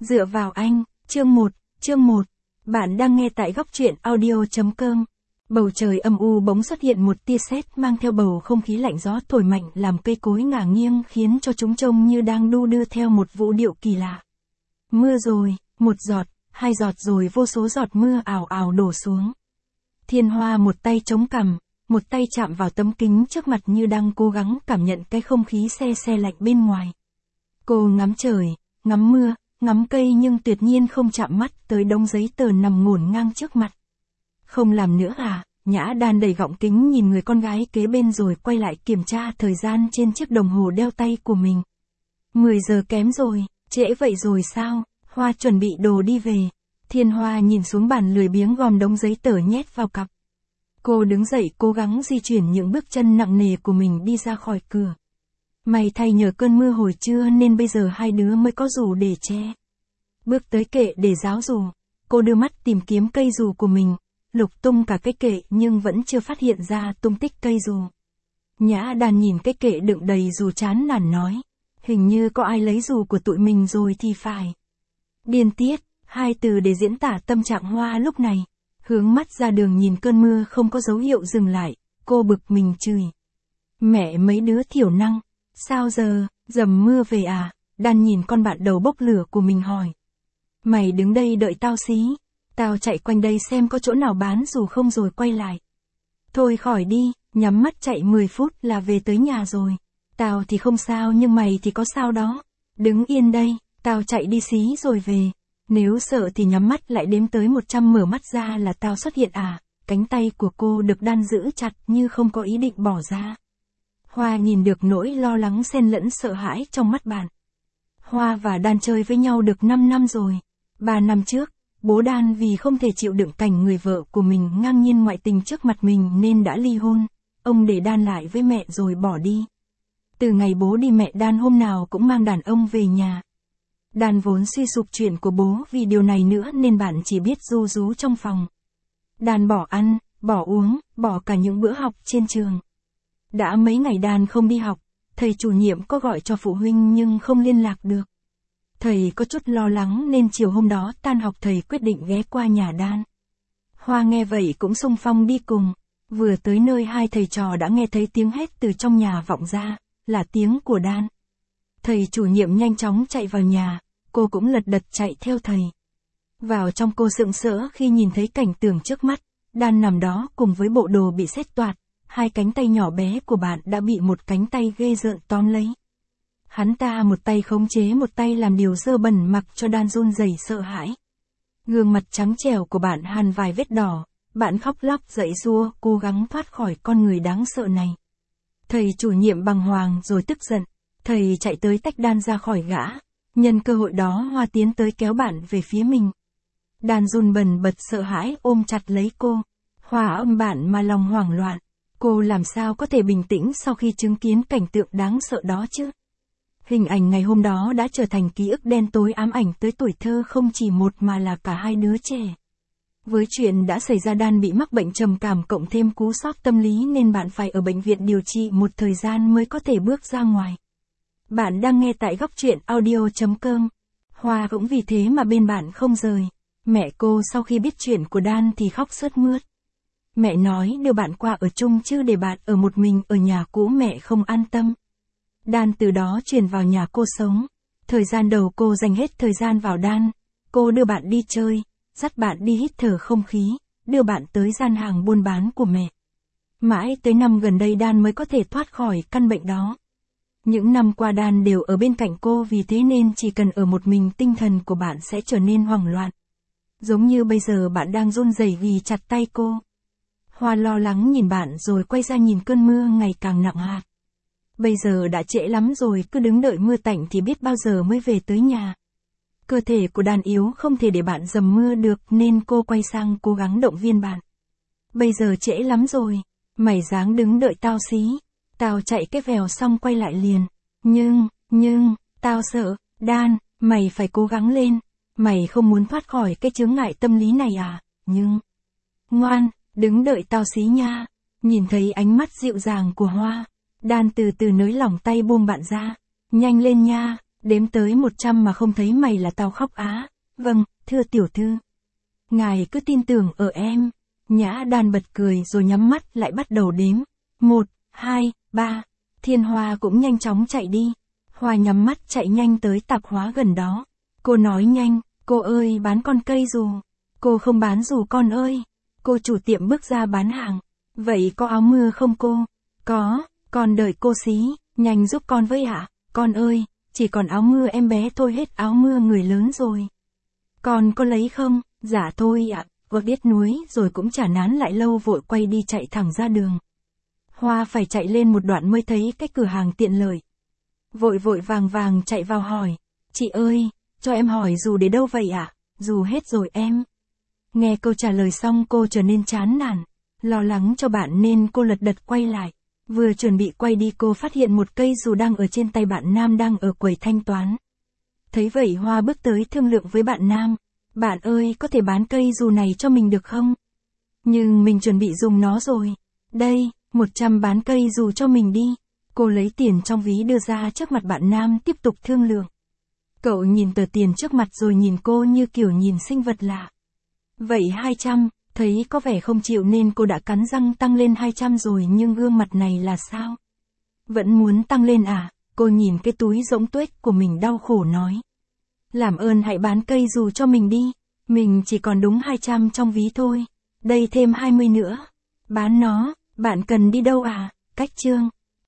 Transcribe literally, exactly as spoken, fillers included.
Dựa vào anh, chương một, chương một. Bạn đang nghe tại góc truyện audio.com. Bầu trời âm u bỗng xuất hiện một tia sét mang theo bầu không khí lạnh gió thổi mạnh làm cây cối ngả nghiêng khiến cho chúng trông như đang đu đưa theo một vũ điệu kỳ lạ. Mưa rồi, một giọt, hai giọt rồi vô số giọt mưa ào ào đổ xuống. Thiên Hoa một tay chống cằm, một tay chạm vào tấm kính trước mặt như đang cố gắng cảm nhận cái không khí se se lạnh bên ngoài. Cô ngắm trời, ngắm mưa, ngắm cây nhưng tuyệt nhiên không chạm mắt tới đống giấy tờ nằm ngổn ngang trước mặt. Không làm nữa à? Nhã Đan đẩy gọng kính nhìn người con gái kế bên rồi quay lại kiểm tra thời gian trên chiếc đồng hồ đeo tay của mình. mười giờ kém rồi, trễ vậy rồi sao? Hoa chuẩn bị đồ đi về. Thiên Hoa nhìn xuống bàn lười biếng gom đống giấy tờ nhét vào cặp. Cô đứng dậy cố gắng di chuyển những bước chân nặng nề của mình đi ra khỏi cửa. May thay nhờ cơn mưa hồi trưa nên bây giờ hai đứa mới có dù để che. Bước tới kệ để ráo dù, cô đưa mắt tìm kiếm cây dù của mình, lục tung cả cái kệ nhưng vẫn chưa phát hiện ra tung tích cây dù. Nhã Đan nhìn cái kệ đựng đầy dù chán nản nói, hình như có ai lấy dù của tụi mình rồi thì phải. Điên tiết, hai từ để diễn tả tâm trạng Hoa lúc này. Hướng mắt ra đường nhìn cơn mưa không có dấu hiệu dừng lại, cô bực mình chửi. Mẹ mấy đứa thiểu năng, sao giờ, dầm mưa về à? Đan nhìn con bạn đầu bốc lửa của mình hỏi. Mày đứng đây đợi tao xí, tao chạy quanh đây xem có chỗ nào bán dù không rồi quay lại. Thôi khỏi đi, nhắm mắt chạy mười phút là về tới nhà rồi. Tao thì không sao nhưng mày thì có sao đó. Đứng yên đây, tao chạy đi xí rồi về. Nếu sợ thì nhắm mắt lại đếm tới một trăm mở mắt ra là tao xuất hiện à? Cánh tay của cô được Đan giữ chặt như không có ý định bỏ ra. Hoa nhìn được nỗi lo lắng xen lẫn sợ hãi trong mắt bạn. Hoa và Đan chơi với nhau được năm năm rồi. ba năm trước, bố Đan vì không thể chịu đựng cảnh người vợ của mình ngang nhiên ngoại tình trước mặt mình nên đã ly hôn. Ông để Đan lại với mẹ rồi bỏ đi. Từ ngày bố đi mẹ Đan hôm nào cũng mang đàn ông về nhà. Đan vốn suy sụp chuyện của bố vì điều này nữa nên bạn chỉ biết ru rú trong phòng. Đan bỏ ăn, bỏ uống, bỏ cả những bữa học trên trường. Đã mấy ngày Đan không đi học, thầy chủ nhiệm có gọi cho phụ huynh nhưng không liên lạc được. Thầy có chút lo lắng nên chiều hôm đó tan học thầy quyết định ghé qua nhà Đan. Hoa nghe vậy cũng xung phong đi cùng. Vừa tới nơi hai thầy trò đã nghe thấy tiếng hét từ trong nhà vọng ra, là tiếng của Đan. Thầy chủ nhiệm nhanh chóng chạy vào nhà, cô cũng lật đật chạy theo thầy. Vào trong cô sững sỡ khi nhìn thấy cảnh tượng trước mắt, Đan nằm đó cùng với bộ đồ bị xét toạc, hai cánh tay nhỏ bé của bạn đã bị một cánh tay ghê rợn tóm lấy. Hắn ta một tay khống chế một tay làm điều dơ bẩn mặc cho Đan run rẩy sợ hãi. Gương mặt trắng trẻo của bạn hằn vài vết đỏ, bạn khóc lóc giãy giụa cố gắng thoát khỏi con người đáng sợ này. Thầy chủ nhiệm bàng hoàng rồi tức giận, thầy chạy tới tách Đan ra khỏi gã. Nhân cơ hội đó Hoa tiến tới kéo bạn về phía mình. Đan run bần bật sợ hãi ôm chặt lấy cô. Hoa ôm bạn mà lòng hoảng loạn. Cô làm sao có thể bình tĩnh sau khi chứng kiến cảnh tượng đáng sợ đó chứ? Hình ảnh ngày hôm đó đã trở thành ký ức đen tối ám ảnh tới tuổi thơ không chỉ một mà là cả hai đứa trẻ. Với chuyện đã xảy ra Đan bị mắc bệnh trầm cảm cộng thêm cú sốc tâm lý nên bạn phải ở bệnh viện điều trị một thời gian mới có thể bước ra ngoài. Bạn đang nghe tại góc truyện audio.com. Hoa cũng vì thế mà bên bạn không rời. Mẹ cô sau khi biết chuyện của Đan thì khóc sướt mướt. Mẹ nói đưa bạn qua ở chung chứ để bạn ở một mình ở nhà cũ mẹ không an tâm. Đan từ đó chuyển vào nhà cô sống. Thời gian đầu cô dành hết thời gian vào Đan. Cô đưa bạn đi chơi, dắt bạn đi hít thở không khí, đưa bạn tới gian hàng buôn bán của mẹ. Mãi tới năm gần đây Đan mới có thể thoát khỏi căn bệnh đó. Những năm qua Đan đều ở bên cạnh cô vì thế nên chỉ cần ở một mình tinh thần của bạn sẽ trở nên hoảng loạn. Giống như bây giờ bạn đang run rẩy ghi chặt tay cô. Hoa lo lắng nhìn bạn rồi quay ra nhìn cơn mưa ngày càng nặng hạt. Bây giờ đã trễ lắm rồi, cứ đứng đợi mưa tạnh thì biết bao giờ mới về tới nhà. Cơ thể của Đan yếu không thể để bạn dầm mưa được nên cô quay sang cố gắng động viên bạn. Bây giờ trễ lắm rồi, mày dáng đứng đợi tao xí. Tao chạy cái vèo xong quay lại liền. Nhưng, nhưng, tao sợ, Đan, mày phải cố gắng lên. Mày không muốn thoát khỏi cái chướng ngại tâm lý này à? Nhưng, ngoan, đứng đợi tao xí nha. Nhìn thấy ánh mắt dịu dàng của Hoa, Đan từ từ nới lỏng tay buông bạn ra. Nhanh lên nha, Đếm tới một trăm mà không thấy mày là tao khóc á. Vâng, thưa tiểu thư. Ngài cứ tin tưởng ở em. Nhã Đan bật cười rồi nhắm mắt lại bắt đầu đếm. Một, hai, ba. Thiên Hoa cũng nhanh chóng chạy đi. Hoa nhắm mắt chạy nhanh tới tạp hóa gần đó. Cô nói nhanh, cô ơi bán con cây dù. Cô không bán dù con ơi. Cô chủ tiệm bước ra bán hàng. Vậy có áo mưa không cô? Có, con đợi cô xí, nhanh giúp con với ạ. Con ơi, chỉ còn áo mưa em bé thôi, hết áo mưa người lớn rồi. Con có lấy không? Dạ thôi ạ. Vợ biết núi rồi cũng chả nán lại lâu, vội quay đi chạy thẳng ra đường. Hoa phải chạy lên một đoạn mới thấy cái cửa hàng tiện lợi. Vội vội vàng vàng chạy vào hỏi. Chị ơi, cho em hỏi dù để đâu vậy ạ? Dù hết rồi em. Nghe câu trả lời xong cô trở nên chán nản. Lo lắng cho bạn nên cô lật đật quay lại. Vừa chuẩn bị quay đi cô phát hiện một cây dù đang ở trên tay bạn nam đang ở quầy thanh toán. Thấy vậy Hoa bước tới thương lượng với bạn nam. Bạn ơi, có thể bán cây dù này cho mình được không? Nhưng mình chuẩn bị dùng nó rồi. Đây, một trăm bán cây dù cho mình đi. Cô lấy tiền trong ví đưa ra trước mặt bạn nam tiếp tục thương lượng. Cậu nhìn tờ tiền trước mặt rồi nhìn cô như kiểu nhìn sinh vật lạ. Vậy hai trăm, thấy có vẻ không chịu nên cô đã cắn răng tăng lên hai trăm rồi, nhưng gương mặt này là sao? Vẫn muốn tăng lên à? Cô nhìn cái túi rỗng tuếch của mình đau khổ nói. Làm ơn hãy bán cây dù cho mình đi. Mình chỉ còn đúng hai trăm trong ví thôi. Đây thêm hai mươi nữa. Bán nó, bạn cần đi đâu à? Cách chương.